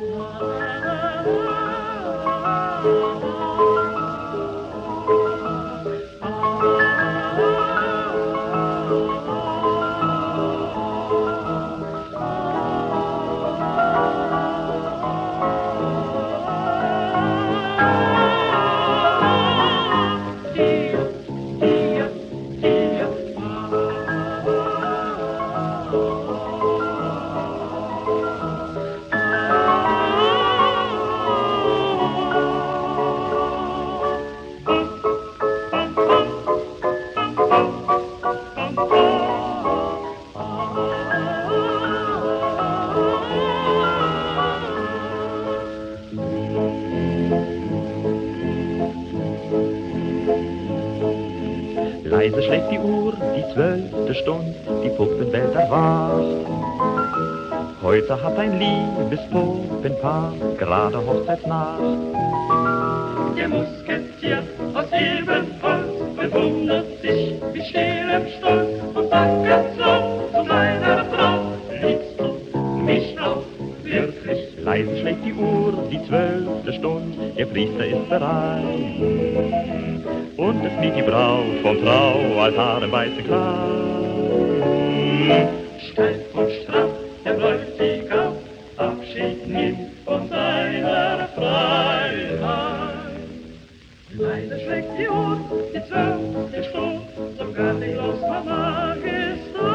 Leise schlägt die Uhr, die 12. Stund, die Puppenwelt erwacht. Heute hat ein liebes Puppenpaar gerade Hochzeitsnacht. Der Musketier aus Ebenholz bewundert sich mit stillem Stolz und sagt ganz laut zu seiner Frau: Liebst du mich auch wirklich? Leise schlägt die Uhr, die 12. Stund, der Priester ist bereit. Und es liegt die Braut vom Traualtar im weißen Kleid. Steif und straff der Bräutigam Abschied nimmt von seiner Freiheit. Leise schlägt die Uhr, die 12. Stunde, sogar die Großmama ist da.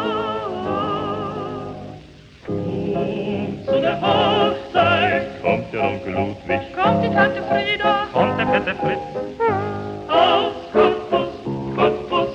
Und zu der Hochzeit Kommt der Onkel Ludwig, Kommt die Tante Frieda, kommt der fette Fritz. aus Cottbus, Cottbus.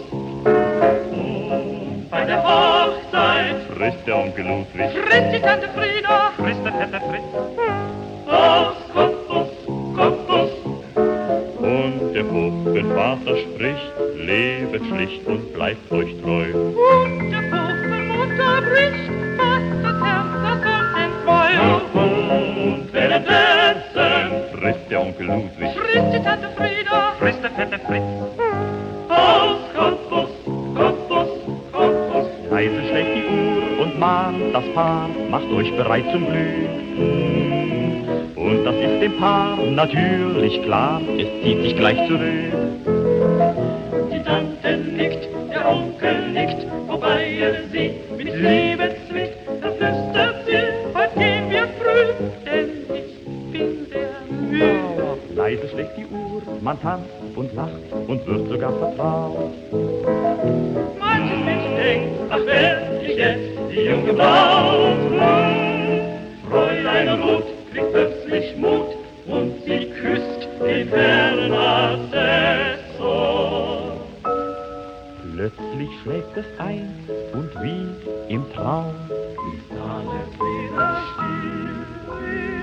Und bei der Hochzeit Frisst der Onkel Ludwig, frisst die Tante Frieda, frisst der fette Fritz. aus Cottbus, Cottbus. Und der Puppenvater spricht: Lebet schlicht und bleibt euch treu. und der Puppenmutter bricht fast das Herz, das uns entfreut. Und währenddessen Frisst der Onkel Ludwig, Frisst die Tante Frieda, frisst der fette Fritz. aus Cottbus, Cottbus, Cottbus. Leise schlägt die Uhr und mahnt das Paar: Macht euch bereit zum Glück. Und das ist dem Paar natürlich klar, es zieht sich gleich zurück. Die Tante nickt, der Onkel nickt, wobei er sie mit Liebe zwickt. Da flüstert sie: heute gehen wir früh, denn ich bin sehr müde. Leise schlägt die Uhr, man tanzt und lacht und wird sogar vertraut. Manches Mensch denkt, ach werd ich jetzt die junge Braut. Fräulein Ruth kriegt plötzlich Mut und sie küsst den Herrn Assessor. Plötzlich schlägt es ein und wie im Traum Ist alles wieder still.